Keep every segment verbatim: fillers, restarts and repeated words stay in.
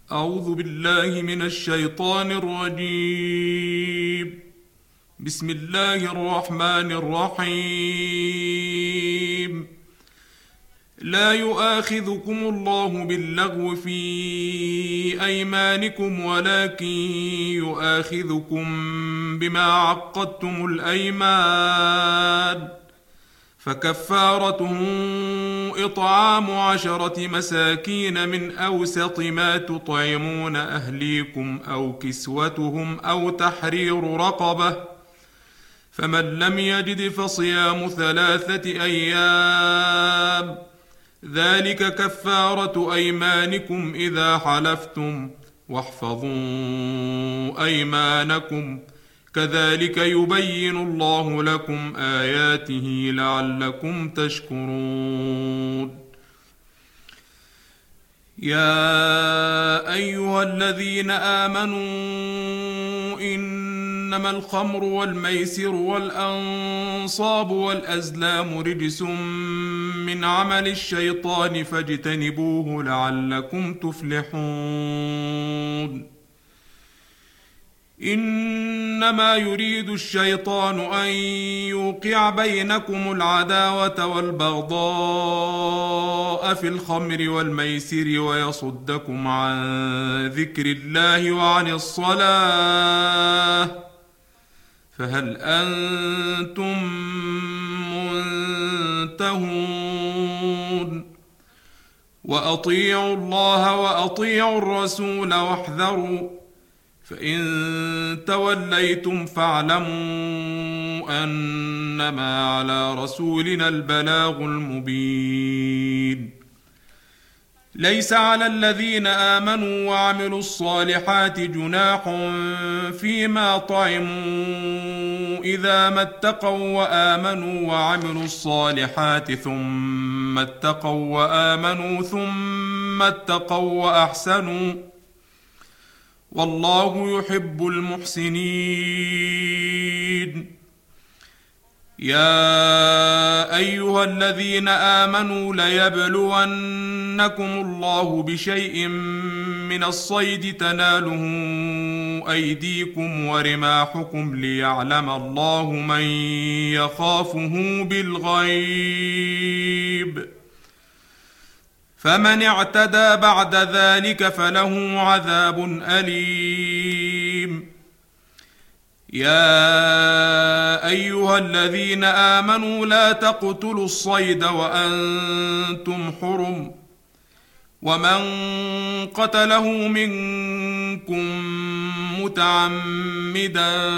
أعوذ بالله من الشيطان الرجيم. بسم الله الرحمن الرحيم. لا يؤاخذكم الله باللغو في أيمانكم ولكن يؤاخذكم بما عقدتم الأيمان، فكفارته إطعام عشرة مساكين من أوسط ما تطعمون أهليكم أو كسوتهم أو تحرير رقبة، فمن لم يجد فصيام ثلاثة أيام، ذلك كفارة أيمانكم إذا حلفتم، واحفظوا أيمانكم، كذلك يبين الله لكم آياته لعلكم تشكرون. يا أيها الذين آمنوا إنما الخمر والميسر والأنصاب والأزلام رجس من عمل الشيطان فاجتنبوه لعلكم تفلحون. إنما يريد الشيطان أن يوقع بينكم العداوة والبغضاء في الخمر والميسر ويصدكم عن ذكر الله وعن الصلاة، فهل أنتم منتهون؟ وأطيعوا الله وأطيعوا الرسول واحذروا، فإن توليتم فاعلموا أنما على رسولنا البلاغ المبين. ليس على الذين آمنوا وعملوا الصالحات جناح فيما طعموا إذا ما اتقوا وآمنوا وعملوا الصالحات ثم اتقوا وآمنوا ثم اتقوا وأحسنوا، والله يحب المحسنين. يا أيها الذين آمنوا ليبلونكم الله بشيء من الصيد تناله أيديكم ورماحكم ليعلم الله من يخافه بالغيب، فمن اعتدى بعد ذلك فله عذاب أليم. يا أيها الذين آمنوا لا تقتلوا الصيد وأنتم حرم، ومن قتله منكم متعمدا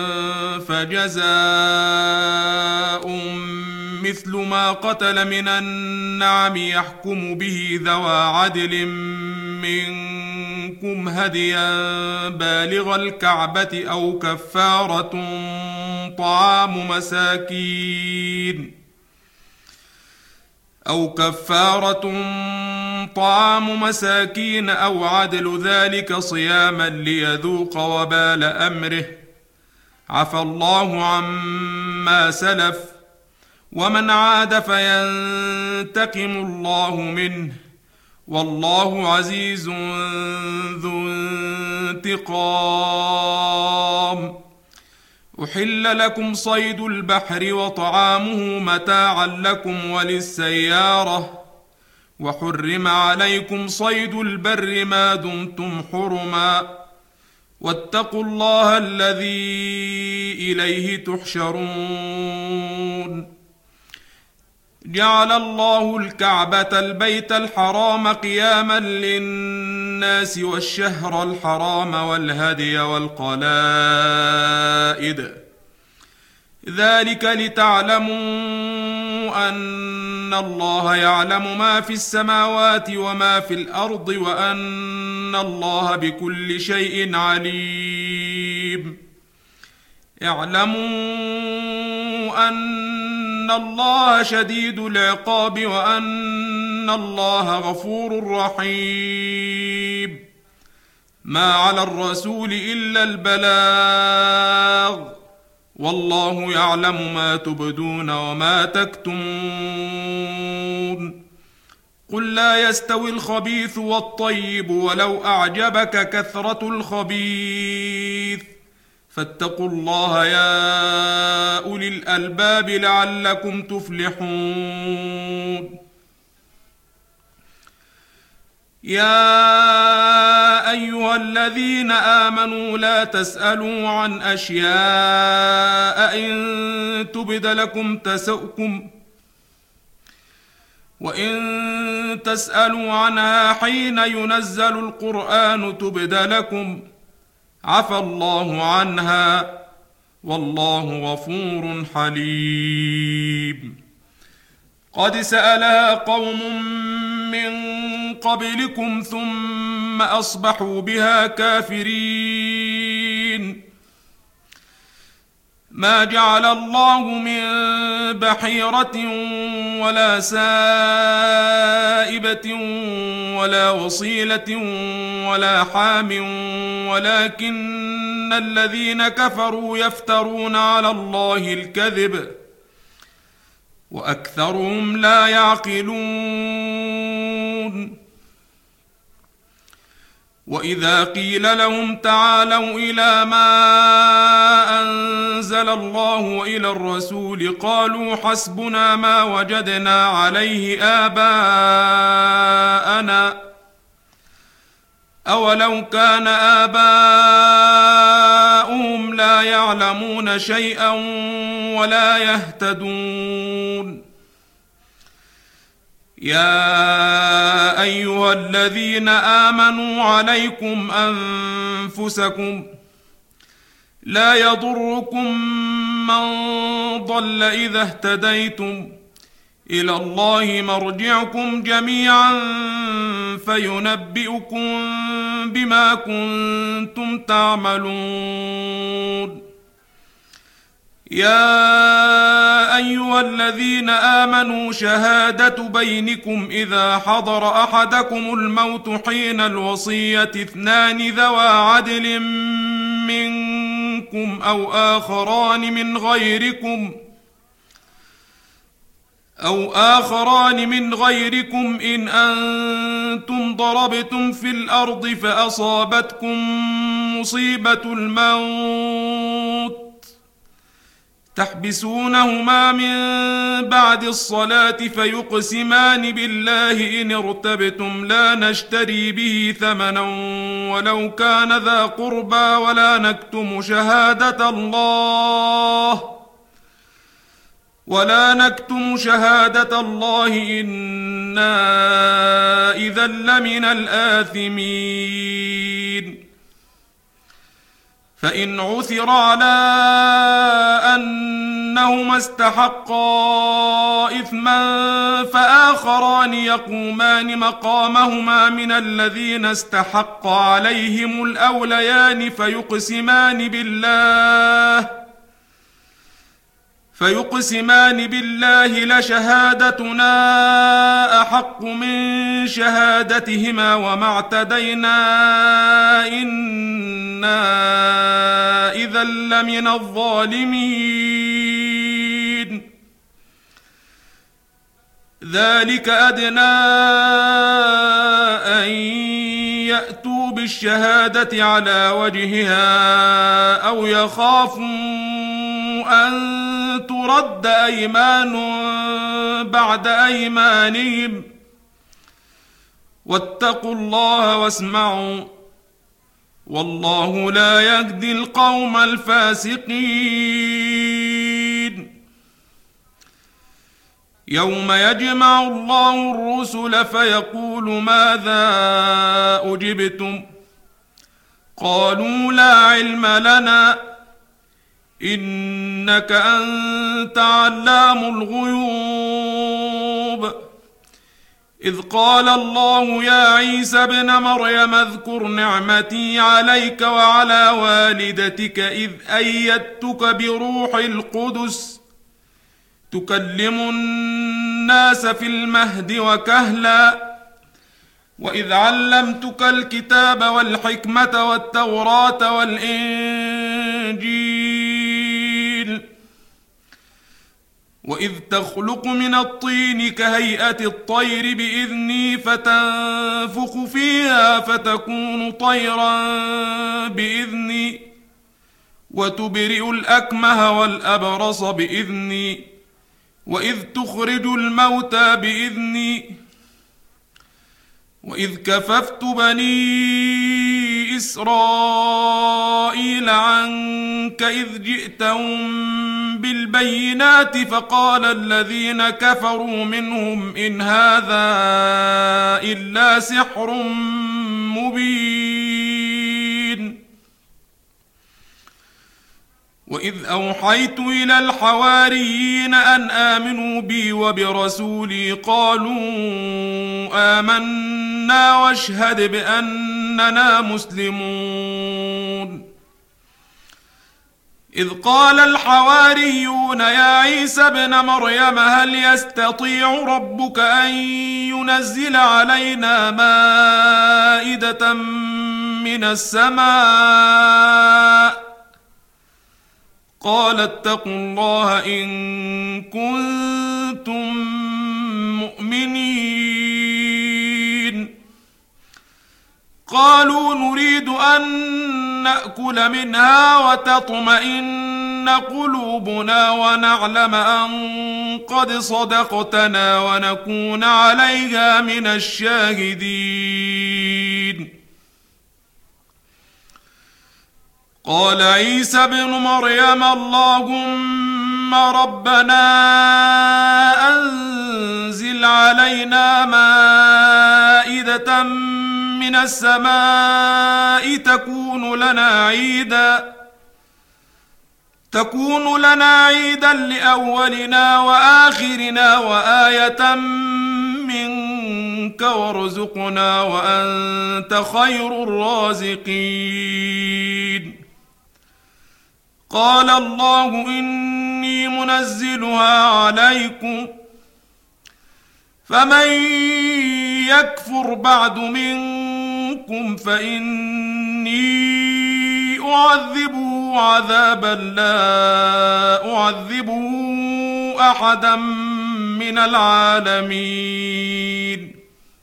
فجزاء مثل ما قتل من النعم يحكم به ذوى عدل منكم هديا بالغ الكعبة أو كفارة طعام مساكين أو كفارة طعام مساكين أو عدل ذلك صياما ليذوق وبال أمره، عفى الله عما سلف، ومن عاد فينتقم الله منه، والله عزيز ذو انتقام. أحل لكم صيد البحر وطعامه متاعا لكم وللسيارة، وحرم عليكم صيد البر ما دمتم حرما، واتقوا الله الذي إليه تحشرون. جعل الله الكعبة البيت الحرام قياما للناس والشهر الحرام والهدي والقلائد، ذلك لتعلموا أن الله يعلم ما في السماوات وما في الأرض وأن الله بكل شيء عليم. اعلموا أن الله شديد العقاب وأن الله غفور رحيم. ما على الرسول إلا البلاغ، والله يعلم ما تبدون وما تكتمون. قل لا يستوي الخبيث والطيب ولو أعجبك كثرة الخبيث فاتقوا الله يا أولي الألباب لعلكم تفلحون. يا أيها الذين آمنوا لا تسألوا عن أشياء إن تبد لكم تسؤكم وإن تسألوا عنها حين ينزل القرآن تبد لكم عفى الله عنها والله غفور حليم. قد سألها قوم من قبلكم ثم أصبحوا بها كافرين. ما جعل الله من بحيرة ولا سائبة ولا وصيلة ولا حام ولكن الذين كفروا يفترون على الله الكذب وأكثرهم لا يعقلون. وإذا قيل لهم تعالوا إلى ما أنزل الله وإلى الرسول قالوا حسبنا ما وجدنا عليه آباءنا أولو كان آباؤهم لا يعلمون شيئا ولا يهتدون. يا أيها الذين آمنوا عليكم أنفسكم لا يضركم من ضل إذا اهتديتم إلى الله مرجعكم جميعا فينبئكم بما كنتم تعملون. يا أيها الذين آمنوا شهادة بينكم إذا حضر أحدكم الموت حين الوصية اثنان ذوى عدل منكم أو آخران من غيركم أو آخران من غيركم إن أنتم ضربتم في الأرض فأصابتكم مصيبة الموت تحبسونهما من بعد الصلاة فيقسمان بالله إن ارتبتم لا نشتري به ثمنا ولو كان ذا قربى ولا نكتم شهادة الله ولا نكتم شهادة الله إنا إذا لمن الآثمين. فإن عثر على أنهما استحقا إثما فآخران يقومان مقامهما من الذين استحق عليهم الأوليان فيقسمان بالله فيقسمان بالله لشهادتنا أحق من شهادتهما وما اعتدينا إنا إذا لمن الظالمين. ذلك أدنى أن يأتوا بالشهادة على وجهها أو يخافوا أن ترد أيمان بعد أيمانهم واتقوا الله واسمعوا والله لا يهدي القوم الفاسقين. يوم يجمع الله الرسل فيقول ماذا أجبتم قالوا لا علم لنا إنك أنت علام الغيوب. إذ قال الله يا عيسى ابن مريم اذكر نعمتي عليك وعلى والدتك إذ أيدتك بروح القدس تكلم الناس في المهد وكهلا وإذ علمتك الكتاب والحكمة والتوراة والإنجيل وإذ تخلق من الطين كهيئة الطير بإذني فتنفخ فيها فتكون طيرا بإذني وتبرئ الأكمه والأبرص بإذني وإذ تخرج الموتى بإذني وإذ كففت بني إسرائيل عنك إذ جئتهم بالبينات فقال الذين كفروا منهم إن هذا إلا سحر مبين وإذ أوحيت إلى الحواريين أن آمنوا بي وبرسولي قالوا آمنا واشهد بأننا مسلمون إذ قال الحواريون يا عيسى ابن مريم هل يستطيع ربك أن ينزل علينا مائدة من السماء قال اتقوا الله إن كنتم مؤمنين قالوا نريد أن نأكل منها وتطمئن قلوبنا ونعلم أن قد صدقتنا ونكون عليها من الشاهدين قال عيسى ابن مريم اللهم ربنا أنزل علينا مائدة من السماء تكون لنا عيدا تكون لنا عيدا لأولنا وآخرنا وآية منك وارزقنا وأنت خير الرازقين قال الله إني منزلها عليكم فمن يكفر بعد منكم فإني أعذبه عذابا لا أعذبه أحدا من العالمين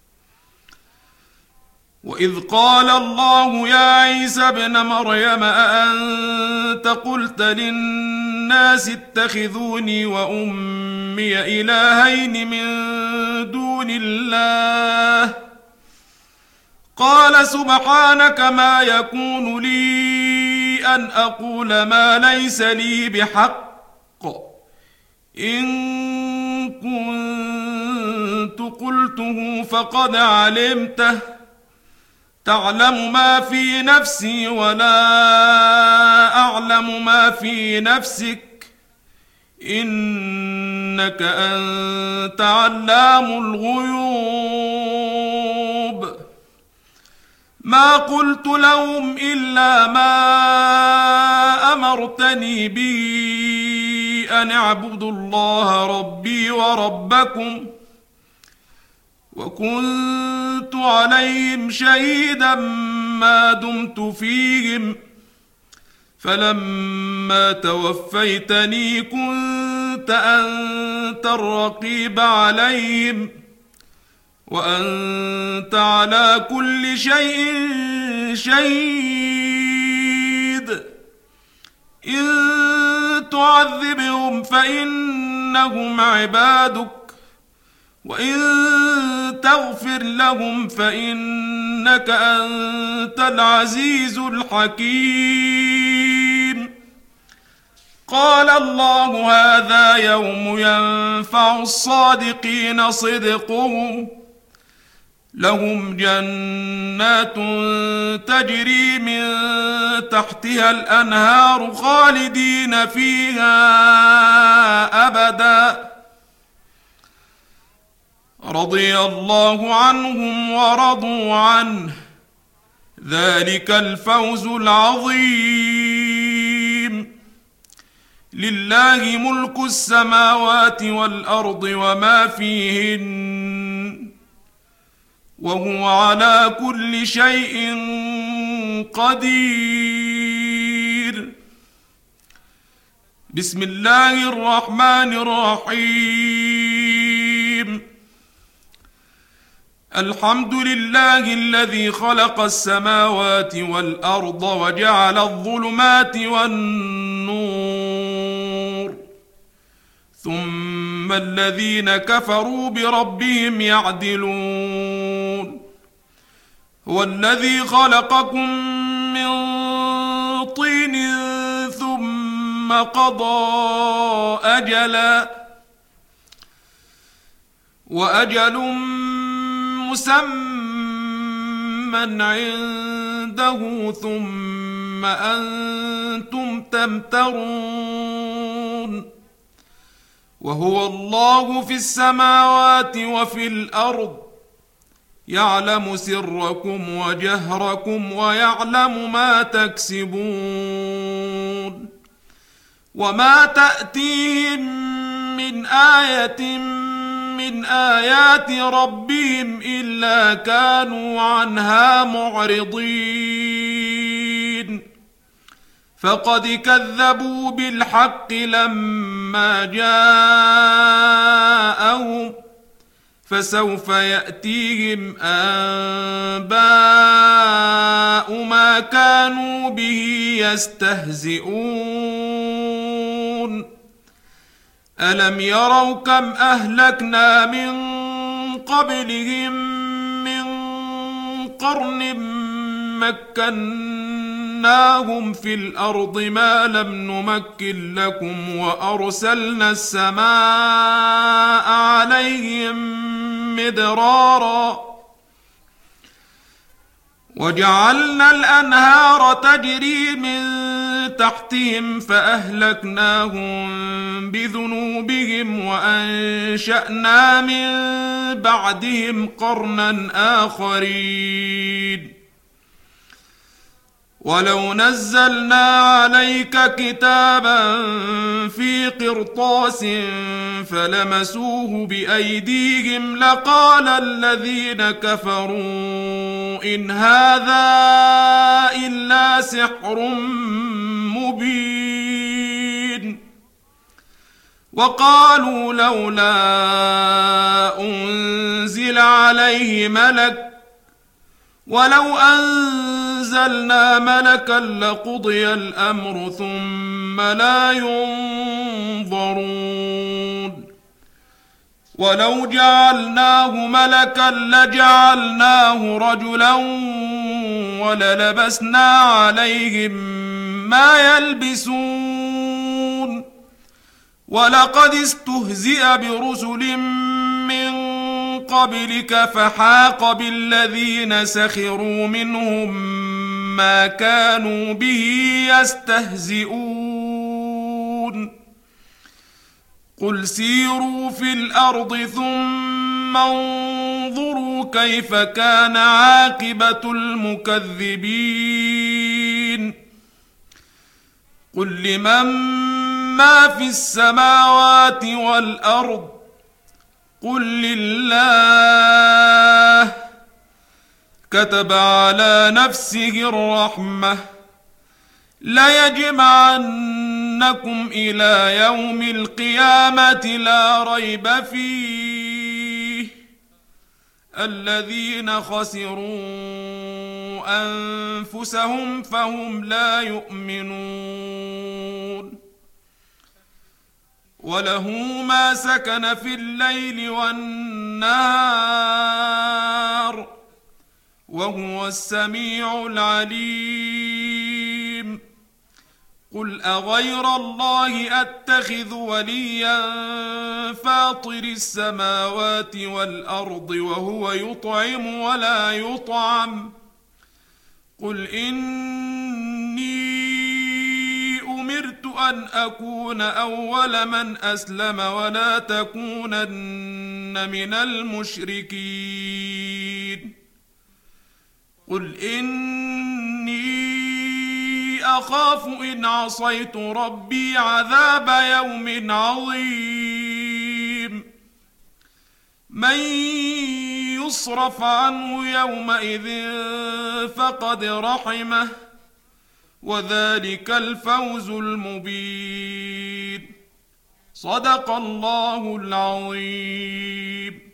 وإذ قال الله يا عيسى ابن مريم أأنت قلت للناس اتخذوني وأمي إلهين من دون الله قال سبحانك ما يكون لي أن أقول ما ليس لي بحق إن كنت قلته فقد علمته تعلم ما في نفسي ولا أعلم ما في نفسك إنك أنت علام الغيوب ما قلت لهم إلا ما أمرتني به أن اعبدوا الله ربي وربكم وكنت عليهم شهيدا ما دمت فيهم فلما توفيتني كنت أنت الرقيب عليهم وأنت على كل شيء شهيد إن تعذبهم فإنهم عبادك وإن تغفر لهم فإنك أنت العزيز الحكيم قال الله هذا يوم ينفع الصادقين صدقهم لهم جنات تجري من تحتها الأنهار خالدين فيها أبدا رضي الله عنهم ورضوا عنه ذلك الفوز العظيم لله ملك السماوات والأرض وما فيهن وهو على كل شيء قدير بسم الله الرحمن الرحيم الحمد لله الذي خلق السماوات والأرض وجعل الظلمات والنور ثم الذين كفروا بربهم يعدلون هو الذي خلقكم من طين ثم قضى أجلا وأجل مسمى عنده ثم أنتم تمترون وهو الله في السماوات وفي الأرض يعلم سركم وجهركم ويعلم ما تكسبون وما تأتيهم من آية من آيات ربهم إلا كانوا عنها معرضين فقد كذبوا بالحق لما جاءهم فسوف يأتيهم أنباء ما كانوا به يستهزئون ألم يروا كم أهلكنا من قبلهم من قرن مكناهم في الأرض ما لم نمكن لكم وأرسلنا السماء عليهم مدرارا وجعلنا الأنهار تجري من تحتهم فأهلكناهم بذنوبهم وأنشأنا من بعدهم قرنا آخرين ولو نزلنا عليك كتابا في قرطاس فلمسوه بأيديهم لقال الذين كفروا إن هذا إلا سحر مبين وقالوا لولا أنزل عليه ملك ولو أنزلنا ملكا لقضي الأمر ثم لا ينظرون ولو جعلناه ملكا لجعلناه رجلا وللبسنا عليهم ما يلبسون ولقد استهزئ برسل من قبلك فحاق بالذين سخروا منهم ما كانوا به يستهزئون قل سيروا في الأرض ثم انظروا كيف كان عاقبة المكذبين قل لمن ما في السماوات والأرض قل لله كتب على نفسه الرحمة ليجمعنكم إلى يوم القيامة لا ريب فيه الذين خسروا أنفسهم فهم لا يؤمنون وله ما سكن في الليل والنهار وهو السميع العليم قل أغير الله أتخذ وليا فاطر السماوات والأرض وهو يطعم ولا يطعم قل إني أمرت أن أكون أول من أسلم ولا تكونن من المشركين قل إني أخاف إن عصيت ربي عذاب يوم عظيم من يصرف عنه يومئذ فقد رحمه وذلك الفوز المبين. صدق الله العظيم.